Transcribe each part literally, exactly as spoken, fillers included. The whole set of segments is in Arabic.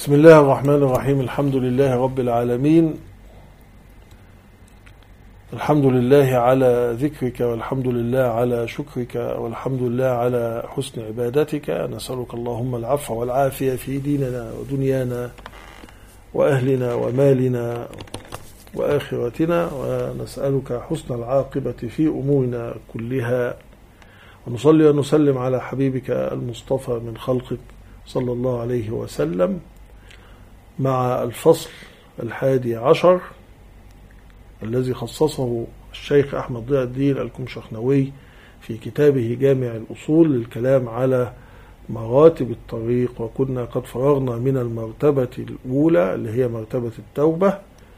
بسم الله الرحمن الرحيم. الحمد لله رب العالمين. الحمد لله على ذكرك، والحمد لله على شكرك، والحمد لله على حسن عبادتك. نسألك اللهم العفو والعافية في ديننا ودنيانا وأهلنا ومالنا وآخرتنا، ونسألك حسن العاقبة في أمورنا كلها، ونصلي ونسلم على حبيبك المصطفى من خلقك صلى الله عليه وسلم، مع الفصل الحادي عشر الذي خصصه الشيخ أحمد ضياء الدين الكمشخنوي في كتابه جامع الأصول للكلام على مراتب الطريق. وكنا قد فرغنا من المرتبة الأولى اللي هي مرتبة التوبة،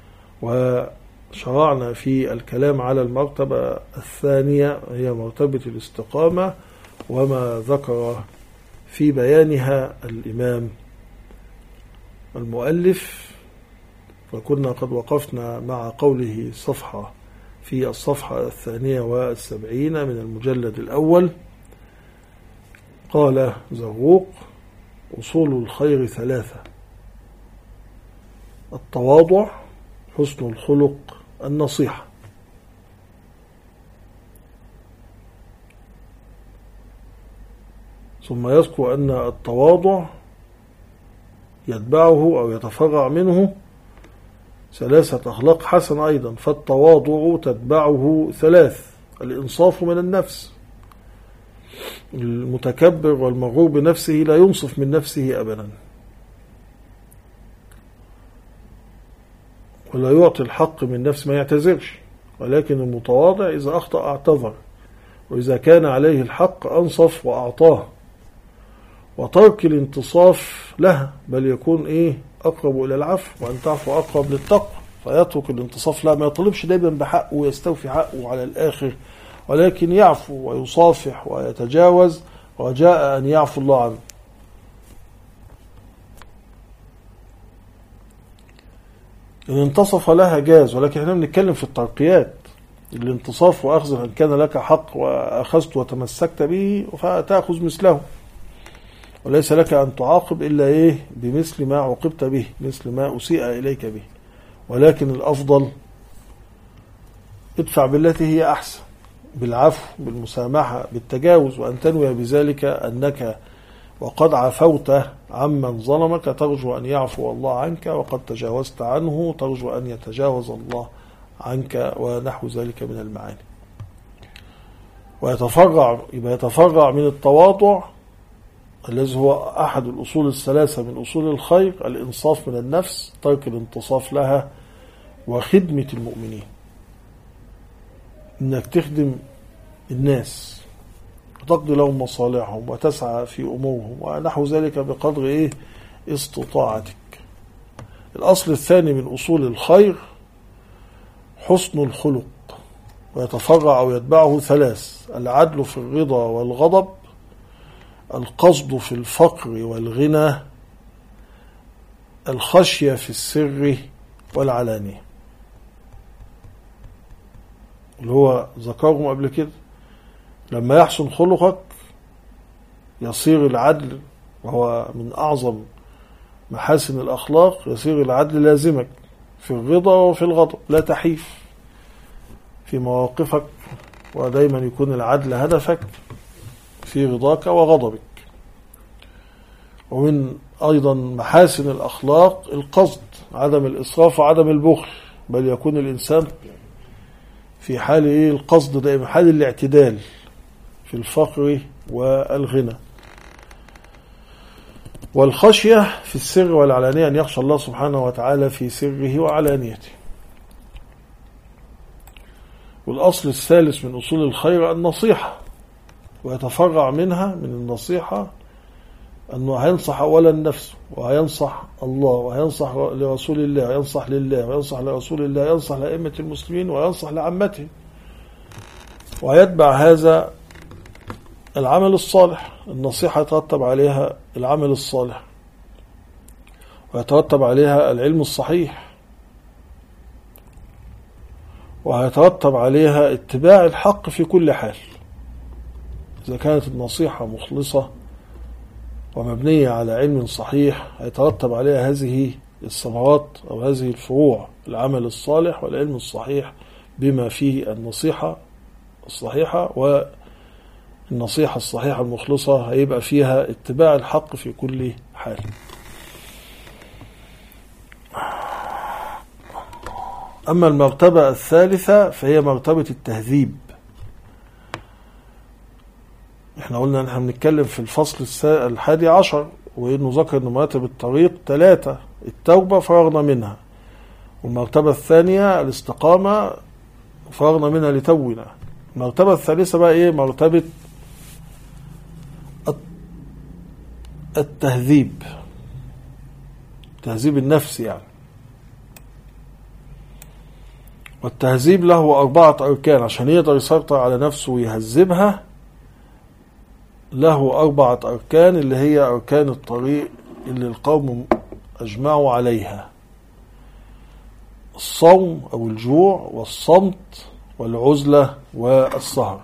وشرعنا في الكلام على المرتبة الثانية هي مرتبة الاستقامة، وما ذكر في بيانها الإمام المؤلف. وكنا قد وقفنا مع قوله صفحة في الصفحة الثانية والسبعين من المجلد الأول. قال زروق: أصول الخير ثلاثة: التواضع، حسن الخلق، النصيحة. ثم يذكر أن التواضع يتبعه أو يتفرع منه ثلاثة أخلاق حسنة أيضا، فالتواضع تتبعه ثلاث: الإنصاف من النفس، المتكبر والمغرور بنفسه لا ينصف من نفسه أبدا، ولا يعطي الحق من نفسه، ما يعتذرش، ولكن المتواضع إذا أخطأ اعتذر، وإذا كان عليه الحق أنصف وأعطاه، وترك الانتصاف لها، بل يكون إيه أقرب إلى العفو، وأن تعفو أقرب للتقوى، فيترك الانتصاف لها، ما يطلبش دايما بحقه ويستوفي حقه على الآخر، ولكن يعفو ويصافح ويتجاوز رجاء أن يعفو الله عنه. إن انتصف لها جاز، ولكن احنا بنتكلم في الترقيات. الانتصاف وأخذ أن كان لك حق وأخذت وتمسكت به فتأخذ مثله، وليس لك أن تعاقب إلا إيه بمثل ما عوقبت به، مثل ما أسيء إليك به. ولكن الأفضل ادفع بالتي هي أحسن، بالعفو، بالمسامحة، بالتجاوز، وأن تنوي بذلك أنك وقد عفوت عمن ظلمك ترجو أن يعفو الله عنك، وقد تجاوزت عنه ترجو أن يتجاوز الله عنك، ونحو ذلك من المعاني. ويتفرع يبقى يتفرع من التواضع الذي هو أحد الأصول الثلاثة من أصول الخير: الإنصاف من النفس، ترك الانتصاف لها، وخدمة المؤمنين، إنك تخدم الناس وتقضي لهم مصالحهم وتسعى في أمورهم ونحو ذلك بقدر إيه استطاعتك. الأصل الثاني من أصول الخير حسن الخلق، ويتفرع أو يتبعه ثلاث: العدل في الرضا والغضب، القصد في الفقر والغنى، الخشية في السر والعلانية، اللي هو ذكرهم قبل كده. لما يحسن خلقك يصير العدل، وهو من أعظم محاسن الأخلاق، يصير العدل لازمك في الرضا وفي الغضب، لا تحيف في مواقفك، ودايما يكون العدل هدفك في رضاك وغضبك. ومن أيضا محاسن الأخلاق القصد، عدم الإسراف وعدم البخل، بل يكون الإنسان في حال إيه القصد دائما، حال الاعتدال في الفقر والغنى. والخشية في السر والعلانية، أن يخشى الله سبحانه وتعالى في سره وعلانيته. والأصل الثالث من أصول الخير النصيحة، ويتفرع منها من النصيحة أنه هينصح أولا نفسه، وهينصح الله، وهينصح لرسول الله، وينصح لله، وينصح لرسول الله، ينصح لأئمة المسلمين، وينصح لعمته، ويتبع هذا العمل الصالح. النصيحة يترتب عليها العمل الصالح، ويترتب عليها العلم الصحيح، ويترتب عليها اتباع الحق في كل حال. إذا كانت النصيحة مخلصة ومبنية على علم صحيح هيترتب عليها هذه الثمرات أو هذه الفروع: العمل الصالح والعلم الصحيح بما فيه النصيحة الصحيحة، والنصيحة الصحيحة المخلصة هيبقى فيها اتباع الحق في كل حال. أما المرتبة الثالثة فهي مرتبة التهذيب. احنا قلنا ان احنا بنتكلم في الفصل الحادي عشر، وانه ذكر ان مراتب الطريق ثلاثة: التوبة فرغنا منها، والمرتبة الثانية الاستقامة فرغنا منها لتونا. المرتبة الثالثة بقى ايه؟ مرتبة التهذيب، تهذيب النفس يعني. والتهذيب له أربعة أركان عشان يقدر يسيطر على نفسه ويهذبها. له أربعة أركان اللي هي أركان الطريق اللي القوم أجمعوا عليها: الصوم أو الجوع، والصمت، والعزلة، والسهر.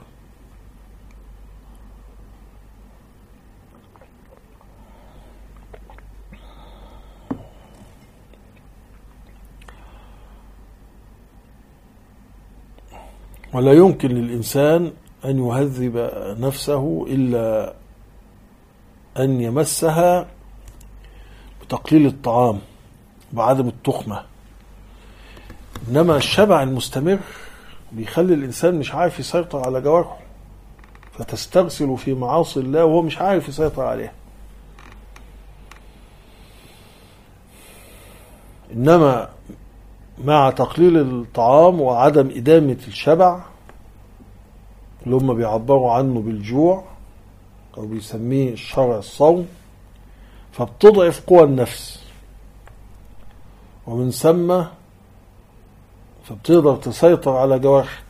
ولا يمكن للإنسان أن يهذب نفسه إلا أن يمسها بتقليل الطعام وعدم التخمة. إنما الشبع المستمر بيخلي الإنسان مش عارف يسيطر على جوارحه، فتسترسل في معاصي الله وهو مش عارف يسيطر عليها. إنما مع تقليل الطعام وعدم إدامة الشبع اللي هم بيعبروا عنه بالجوع أو بيسميه الشرع الصوم، فبتضعف قوى النفس، ومن ثم فبتقدر تسيطر على جوارحك.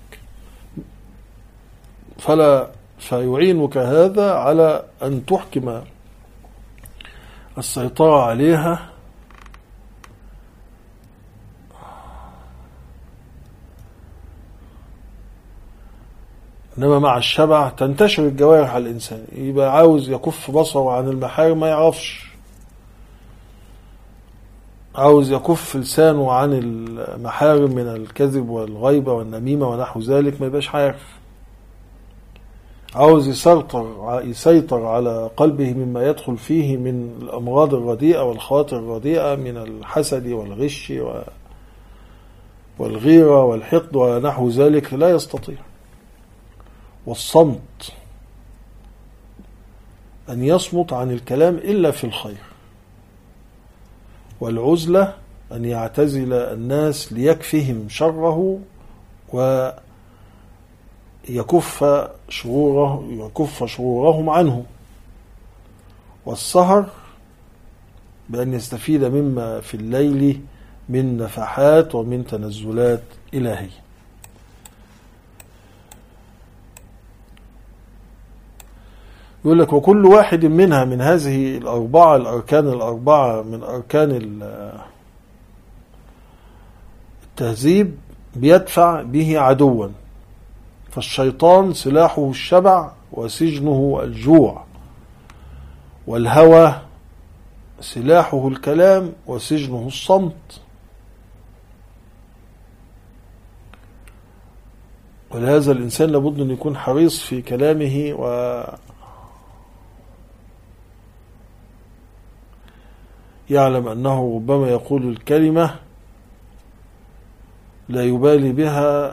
فلا فيعينك هذا على أن تحكم السيطرة عليها إنما مع الشبع تنتشر الجوارح على الإنسان، يبقى عاوز يكف بصره عن المحارم ما يعرفش، عاوز يكف لسانه عن المحارم من الكذب والغيبة والنميمة ونحو ذلك ما يبقاش عارف، عاوز يسيطر يسيطر على قلبه مما يدخل فيه من الأمراض الرديئة والخواطر الرديئة من الحسد والغش والغيرة والحقد ونحو ذلك، لا يستطيع. والصمت أن يصمت عن الكلام إلا في الخير. والعزلة أن يعتزل الناس ليكفهم شره ويكف شروره يكف شرورهم عنه. والسهر بأن يستفيد مما في الليل من نفحات ومن تنزلات إلهية. يقول لك: وكل واحد منها من هذه الأربعة الأركان الأربعة من أركان التهذيب بيدفع به عدوا. فالشيطان سلاحه الشبع وسجنه الجوع، والهوى سلاحه الكلام وسجنه الصمت. ولهذا الإنسان لابد أن يكون حريص في كلامه و يعلم أنه ربما يقول الكلمة لا يبالي بها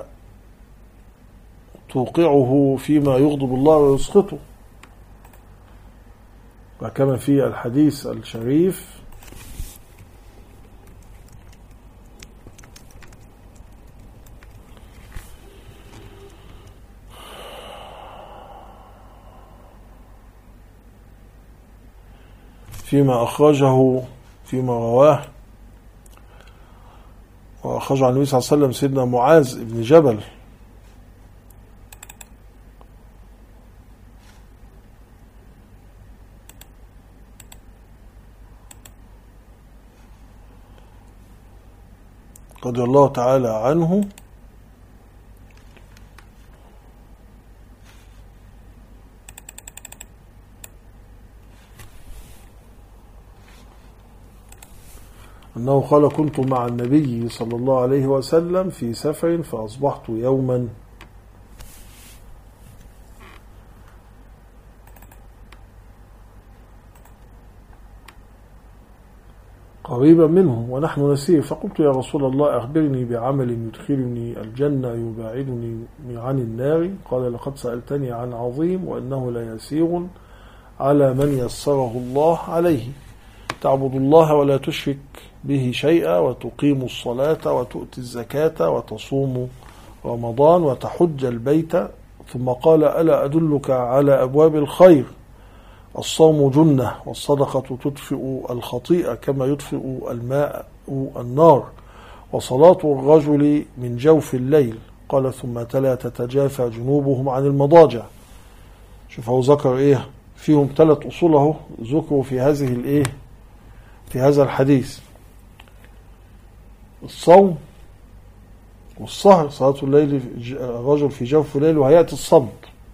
توقعه فيما يغضب الله ويسخطه، وكما في الحديث الشريف: فيما أخرجه فيما رواه وأخرج عن النبي صلى الله عليه وسلم سيدنا معاذ بن جبل رضي الله تعالى عنه: أنه قال كنت مع النبي صلى الله عليه وسلم في سفر فأصبحت يوما قريبا منه ونحن نسير، فقلت يا رسول الله أخبرني بعمل يدخلني الجنة يباعدني عن النار. قال لقد سألتني عن عظيم وإنه ليسير على من يسره الله عليه، تعبد الله ولا تشرك به شيئا وتقيم الصلاة وتؤتي الزكاة وتصوم رمضان وتحج البيت. ثم قال ألا أدلك على أبواب الخير؟ الصوم جنة والصدقة تطفئ الخطيئة كما يطفئ الماء النار، وصلاة الرجل من جوف الليل. قال ثم تلا تتجافى جنوبهم عن المضاجع. شوفوا ذكر ايه فيهم ثلاث أصوله ذكروا في هذه الايه في هذا الحديث: الصوم والسهر، صلاة الليل الرجل في جوف الليل وهيئة الصمت.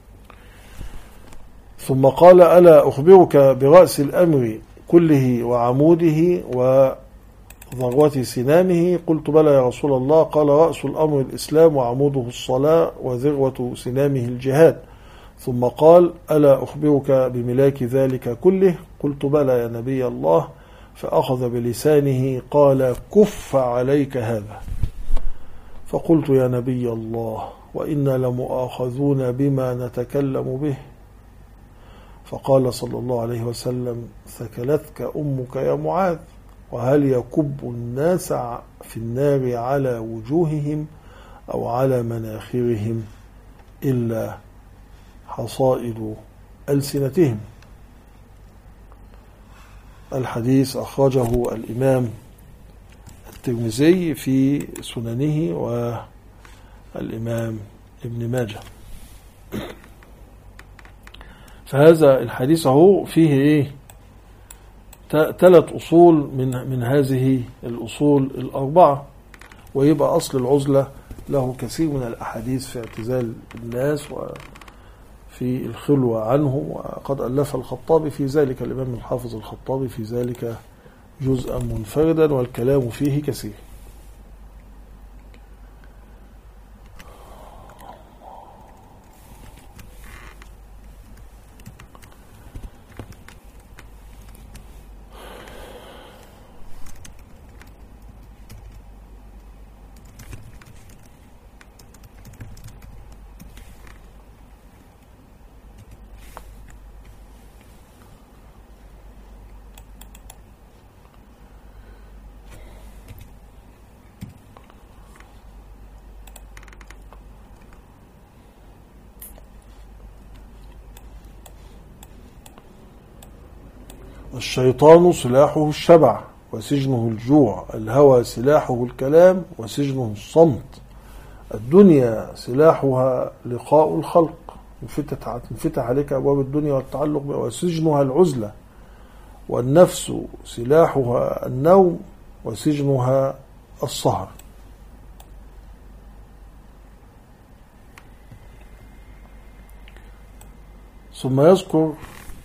ثم قال ألا أخبرك برأس الأمر كله وعموده وذروة سنامه؟ قلت بلى يا رسول الله. قال رأس الأمر الإسلام وعموده الصلاة وذروة سنامه الجهاد. ثم قال ألا أخبرك بملاك ذلك كله؟ قلت بلى يا نبي الله. فأخذ بلسانه قال كف عليك هذا. فقلت يا نبي الله وإنا لمؤاخذون بما نتكلم به. فقال صلى الله عليه وسلم ثكلتك أمك يا معاذ، وهل يكب الناس في النار على وجوههم أو على مناخرهم إلا حصائد ألسنتهم. الحديث أخرجه الإمام الترمذي في سننه والإمام ابن ماجه. فهذا الحديث هو فيه ايه ثلاث أصول من من هذه الأصول الأربعة، ويبقى أصل العزلة له كثير من الأحاديث في اعتزال الناس وفي الخلوة عنه، وقد ألف الخطابي في ذلك، الإمام الحافظ الخطابي في ذلك جزءا منفردا والكلام فيه كثير. الشيطان سلاحه الشبع وسجنه الجوع، الهوى سلاحه الكلام وسجنه الصمت، الدنيا سلاحها لقاء الخلق، انفتح عليك أبواب الدنيا والتعلق بها، وسجنها العزلة، والنفس سلاحها النوم وسجنها السهر. ثم يذكر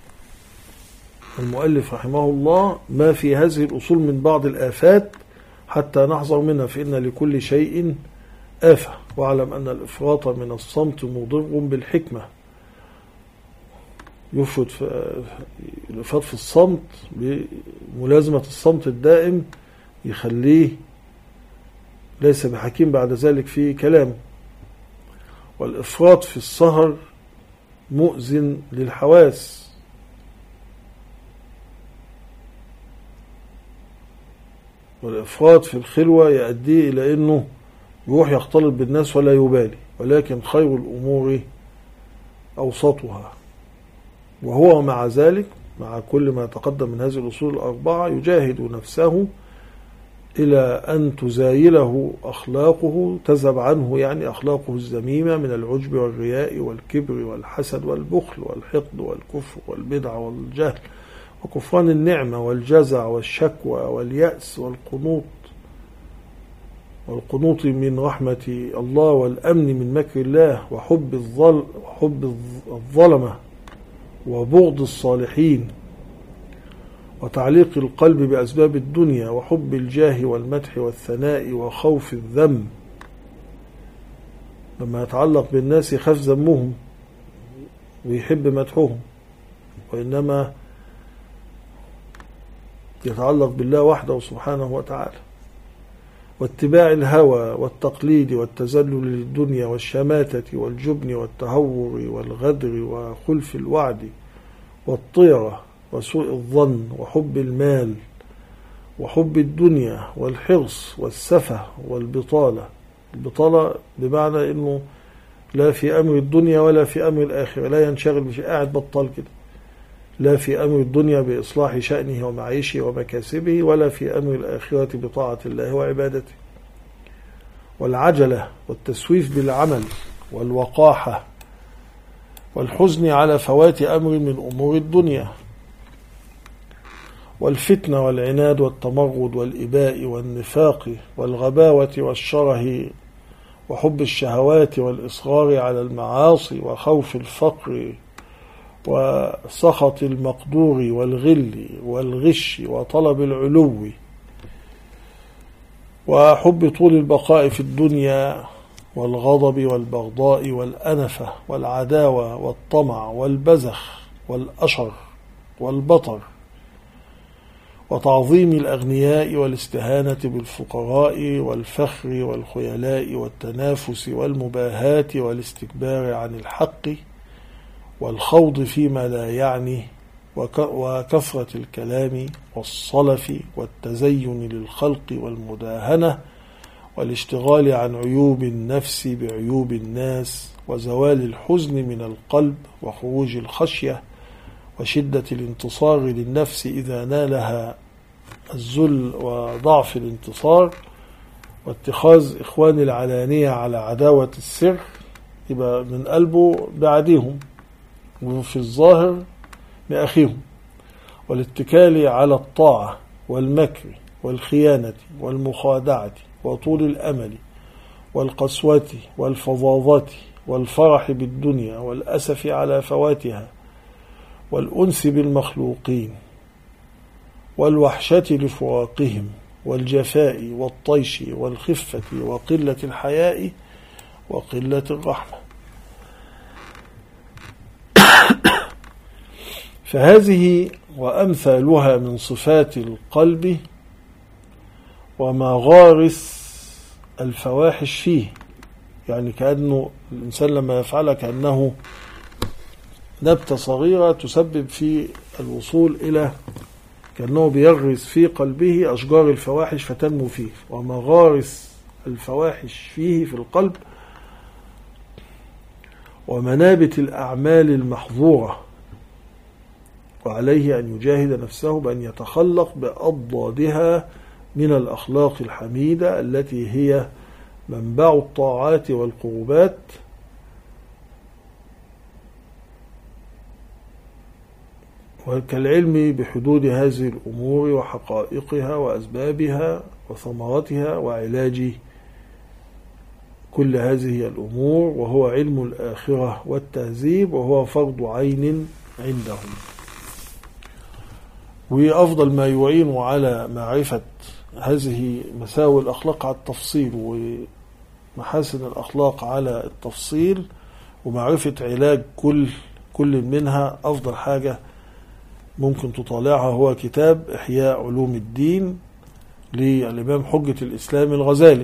المؤلف رحمه الله ما في هذه الأصول من بعض الآفات حتى نحذر منها، فإن لكل شيء آفة، واعلم أن الإفراط من الصمت مضر بالحكمة. يفرط في الإفراط في الصمت بملازمة الصمت الدائم يخليه ليس بحكيم بعد ذلك في كلامه، والإفراط في السهر مؤذن للحواس، والإفراط في الخلوة يؤدي إلى أنه يروح يختلط بالناس ولا يبالي، ولكن خير الأمور أوسطها. وهو مع ذلك مع كل ما تقدم من هذه الأصول الأربعة يجاهد نفسه إلى أن تزايله أخلاقه، تذهب عنه يعني أخلاقه الذميمة من العجب والرياء والكبر والحسد والبخل والحقد والكفر والبدع والجهل وكفران النعمة والجزع والشكوى واليأس والقنوط والقنوط من رحمة الله والأمن من مكر الله وحب الظل وحب الظلمة وبغض الصالحين وتعليق القلب بأسباب الدنيا وحب الجاه والمدح والثناء وخوف الذم. لما يتعلق بالناس يخاف ذمهم ويحب مدحهم، وإنما يتعلق بالله وحده سبحانه وتعالى. واتباع الهوى والتقليد والتذلل للدنيا والشماتة والجبن والتهور والغدر وخلف الوعد والطيرة وسوء الظن وحب المال وحب الدنيا والحرص والسفه والبطالة. البطالة بمعنى أنه لا في أمر الدنيا ولا في أمر الآخرة، لا ينشغل بشيء، قاعد بطال كده، لا في أمر الدنيا بإصلاح شأنه ومعيشه ومكاسبه، ولا في أمر الآخرة بطاعة الله وعبادته. والعجلة والتسويف بالعمل والوقاحة والحزن على فوات أمر من أمور الدنيا، والفتنة والعناد والتمرد والإباء والنفاق والغباوة والشره وحب الشهوات والإصرار على المعاصي وخوف الفقر وسخط المقدور والغل والغش وطلب العلو وحب طول البقاء في الدنيا والغضب والبغضاء والأنفة والعداوة والطمع والبذخ والأشر والبطر وتعظيم الأغنياء والاستهانة بالفقراء والفخر والخيلاء والتنافس والمباهاة والاستكبار عن الحق والخوض فيما لا يعني وكثرة الكلام والصلف والتزين للخلق والمداهنة والاشتغال عن عيوب النفس بعيوب الناس وزوال الحزن من القلب وخروج الخشية وشدة الانتصار للنفس إذا نالها الذل وضعف الانتصار واتخاذ إخوان العلانية على عداوة السر، يبقى من قلبه بعديهم وفي الظاهر بأخيهم، والاتكال على الطاعة والمكر والخيانة والمخادعة وطول الأمل والقسوة والفظاظة والفرح بالدنيا والأسف على فواتها والأنس بالمخلوقين والوحشة لفراقهم والجفاء والطيش والخفة وقلة الحياء وقلة الرحمة. فهذه وأمثالها من صفات القلب ومغارس الفواحش فيه، يعني كأنه الإنسان لما يفعلها كأنه نبتة صغيرة تسبب في الوصول إلى، كأنه بيغرس في قلبه أشجار الفواحش فتنمو فيه. ومغارس الفواحش فيه في القلب ومنابت الأعمال المحظورة، وعليه أن يجاهد نفسه بأن يتخلق بأضدادها من الأخلاق الحميدة التي هي منبع الطاعات والقربات، وكالعلم بحدود هذه الأمور وحقائقها وأسبابها وثمرتها وعلاج كل هذه الأمور، وهو علم الآخرة والتهذيب، وهو فرض عين عندهم. وأفضل ما يعين على معرفة هذه مساوئ الأخلاق على التفصيل ومحاسن الأخلاق على التفصيل ومعرفة علاج كل كل منها، أفضل حاجة ممكن تطالعها هو كتاب إحياء علوم الدين للإمام حجة الإسلام الغزالي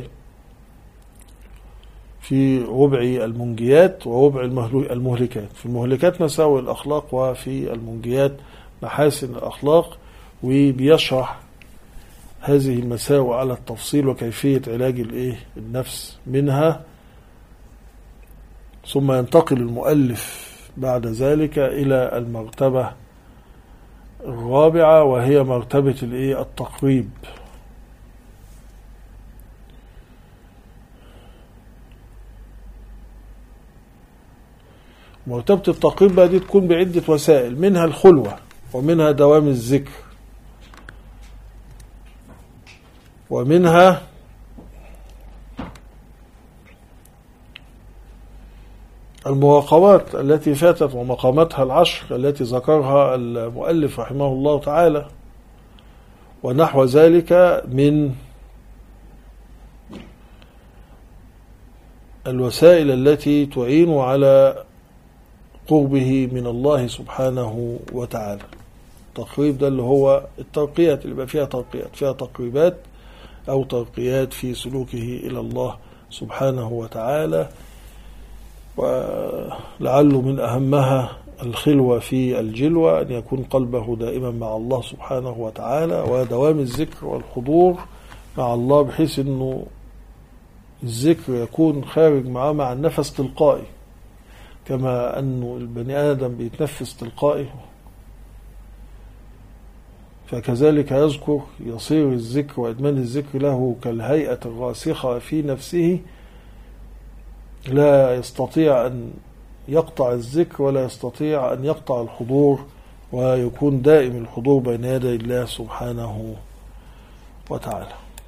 في ربع المنجيات وربع المهلكات. في المهلكات مساوئ الأخلاق، وفي المنجيات محاسن الأخلاق، وبيشرح هذه المساوئ على التفصيل وكيفية علاج الإيه النفس منها. ثم ينتقل المؤلف بعد ذلك إلى المرتبة الرابعة، وهي مرتبة الإيه التقريب. مرتبة التقريب بقى دي تكون بعدة وسائل، منها الخلوة، ومنها دوام الذكر، ومنها المراقبات التي فاتت ومقاماتها العشر التي ذكرها المؤلف رحمه الله تعالى، ونحو ذلك من الوسائل التي تعين على قربه من الله سبحانه وتعالى. التقريب ده اللي هو الترقيات، اللي بقى فيها ترقيات، فيها تقريبات أو ترقيات في سلوكه إلى الله سبحانه وتعالى. ولعل من أهمها الخلوة في الجلوة، أن يكون قلبه دائما مع الله سبحانه وتعالى، ودوام الذكر والحضور مع الله، بحيث أنه الذكر يكون خارج معه مع النفس تلقائي، كما أنه البني آدم بيتنفس تلقائي، فكذلك يذكر، يصير الذكر وإدمان الذكر له كالهيئة الراسخة في نفسه، لا يستطيع أن يقطع الذكر ولا يستطيع أن يقطع الحضور، ويكون دائم الحضور بين يدي الله سبحانه وتعالى.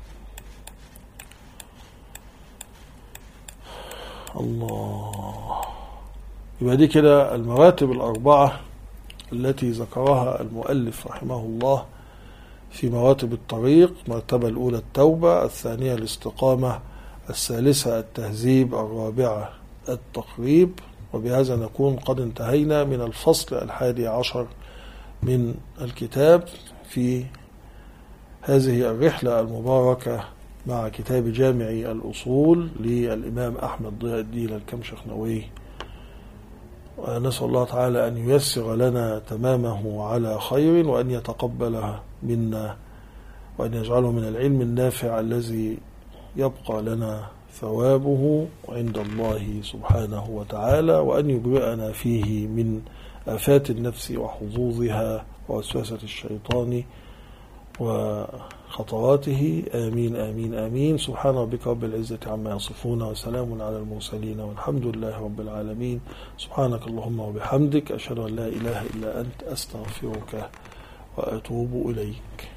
الله. يبقى دي كده المراتب الأربعة التي ذكرها المؤلف رحمه الله في مراتب الطريق. المرتبة الأولى التوبة، الثانية الاستقامة، الثالثة التهذيب، الرابعة التقريب. وبهذا نكون قد انتهينا من الفصل الحادي عشر من الكتاب في هذه الرحلة المباركة مع كتاب جامع الأصول للإمام أحمد ضياء الدين الكمشخنوي. ونسأل الله تعالى أن ييسر لنا تمامه على خير، وأن يتقبله منا، وأن يجعله من العلم النافع الذي يبقى لنا ثوابه عند الله سبحانه وتعالى، وأن يبرئنا فيه من آفات النفس وحظوظها ووسوسة الشيطان وخطواته. آمين آمين آمين. سبحان ربك رب العزة عما يصفون، وسلام على المرسلين، والحمد لله رب العالمين. سبحانك اللهم وبحمدك، أشهد أن لا إله إلا أنت، أستغفرك وأتوب إليك.